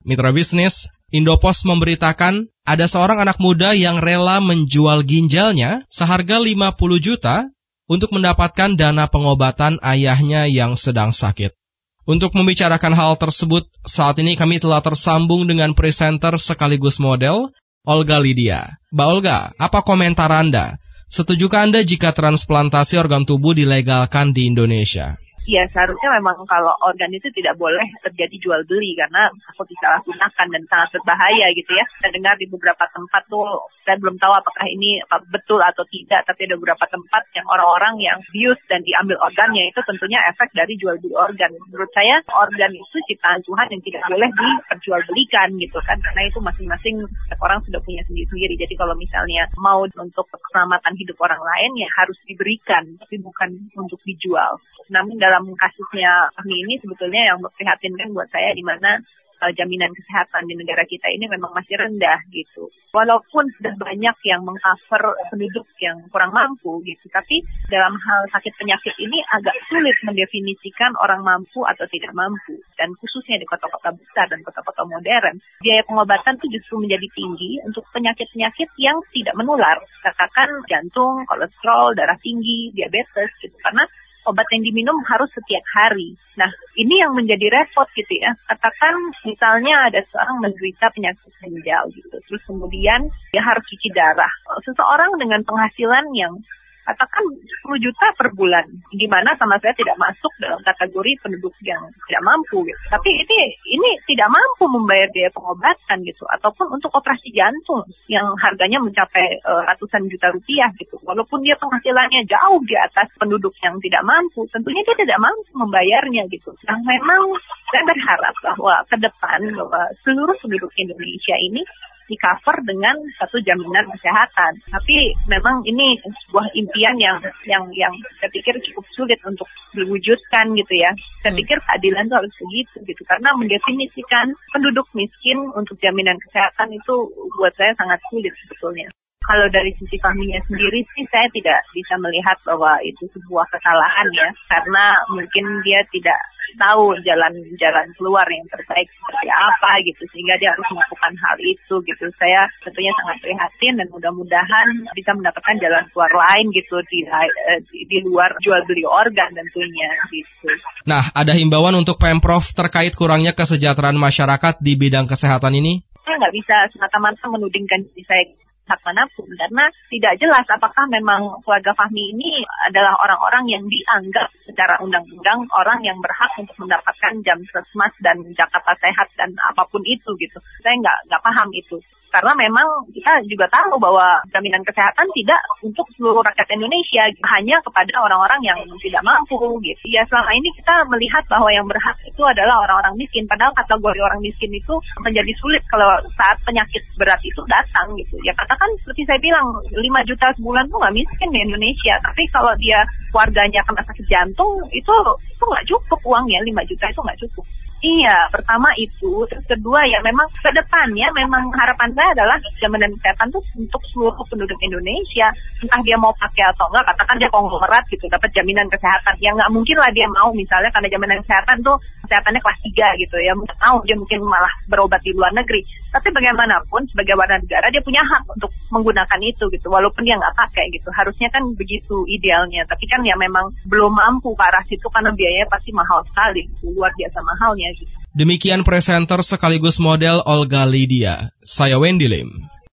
Mitra bisnis, Indopos memberitakan ada seorang anak muda yang rela menjual ginjalnya seharga 50 juta untuk mendapatkan dana pengobatan ayahnya yang sedang sakit. Untuk membicarakan hal tersebut, saat ini kami telah tersambung dengan presenter sekaligus model, Olga Lydia. Mbak Olga, apa komentar Anda? Setujukah Anda jika transplantasi organ tubuh dilegalkan di Indonesia? Ya, seharusnya memang kalau organ itu tidak boleh terjadi jual beli karena takut disalahgunakan dan sangat berbahaya gitu ya. Saya dengar di beberapa tempat tuh, saya belum tahu apakah ini betul atau tidak, tapi ada beberapa tempat yang orang-orang yang abuse dan diambil organnya itu tentunya efek dari jual beli organ. Menurut saya organ itu ciptaan Tuhan yang tidak boleh diperjualbelikan gitu kan, karena itu masing-masing orang sudah punya sendiri-sendiri. Jadi kalau misalnya mau untuk keselamatan hidup orang lain ya harus diberikan, tapi bukan untuk dijual. Namun dalam kasusnya kami ini sebetulnya yang memprihatinkan buat saya di mana jaminan kesehatan di negara kita ini memang masih rendah gitu. Walaupun sudah banyak yang meng-cover penduduk yang kurang mampu gitu, tapi dalam hal sakit penyakit ini agak sulit mendefinisikan orang mampu atau tidak mampu. Dan khususnya di kota-kota besar dan kota-kota modern, biaya pengobatan itu justru menjadi tinggi untuk penyakit-penyakit yang tidak menular. Katakan jantung, kolesterol, darah tinggi, diabetes gitu. Karena obat yang diminum harus setiap hari. Nah, ini yang menjadi repot gitu ya. Katakan misalnya ada seorang menderita penyakit ginjal gitu. Terus kemudian dia harus cuci darah. Seseorang dengan penghasilan yang katakan 10 juta per bulan, di mana sama saya tidak masuk dalam kategori penduduk yang tidak mampu gitu. Tapi ini tidak mampu membayar biaya pengobatan gitu, ataupun untuk operasi jantung yang harganya mencapai ratusan juta rupiah gitu. Walaupun dia penghasilannya jauh di atas penduduk yang tidak mampu, tentunya dia tidak mampu membayarnya gitu. Nah, memang saya berharap bahwa ke depan bahwa seluruh penduduk Indonesia ini di-cover dengan satu jaminan kesehatan. Tapi memang ini sebuah impian yang saya pikir cukup sulit untuk diwujudkan gitu ya. Saya pikir keadilan itu harus begitu gitu. Karena mendefinisikan penduduk miskin untuk jaminan kesehatan itu buat saya sangat sulit sebetulnya. Kalau dari sisi kaminya sendiri sih saya tidak bisa melihat bahwa itu sebuah kesalahan ya. Karena mungkin dia tidak tahu jalan keluar yang terbaik seperti apa gitu, sehingga dia harus melakukan hal itu gitu. Saya tentunya sangat prihatin dan mudah-mudahan bisa mendapatkan jalan keluar lain gitu di luar jual beli organ tentunya gitu. Nah, ada himbauan untuk Pemprov terkait kurangnya kesejahteraan masyarakat di bidang kesehatan ini? Saya nggak bisa semata-mata menudingkan diri saya hak manapun, karena tidak jelas apakah memang keluarga Fahmi ini adalah orang-orang yang dianggap secara undang-undang orang yang berhak untuk mendapatkan Jamsresmas dan Jakarta Sehat dan apapun itu gitu. Saya nggak paham itu. Karena memang kita juga tahu bahwa jaminan kesehatan tidak untuk seluruh rakyat Indonesia, hanya kepada orang-orang yang tidak mampu gitu. Ya selama ini kita melihat bahwa yang berhak itu adalah orang-orang miskin, padahal kategori orang miskin itu menjadi sulit kalau saat penyakit berat itu datang gitu. Ya katakan seperti saya bilang 5 juta sebulan tuh nggak miskin di Indonesia, tapi kalau dia keluarganya kena sakit jantung itu nggak cukup uangnya, 5 juta itu nggak cukup. Iya, pertama itu, terus kedua ya memang ke depannya memang harapan saya adalah jaminan kesehatan itu untuk seluruh penduduk Indonesia, entah dia mau pakai atau enggak, katakan dia konglomerat gitu, dapat jaminan kesehatan, ya nggak mungkin lah dia mau misalnya karena jaminan kesehatan tuh kesehatannya kelas 3 gitu ya, dia mungkin malah berobat di luar negeri, tapi bagaimanapun sebagai warga negara dia punya hak untuk menggunakan itu gitu, walaupun dia nggak pakai gitu, harusnya kan begitu idealnya, tapi kan ya memang belum mampu ke arah situ karena biayanya pasti mahal sekali, luar biasa mahalnya. Demikian presenter sekaligus model Olga Lydia. Saya Wendy Lim.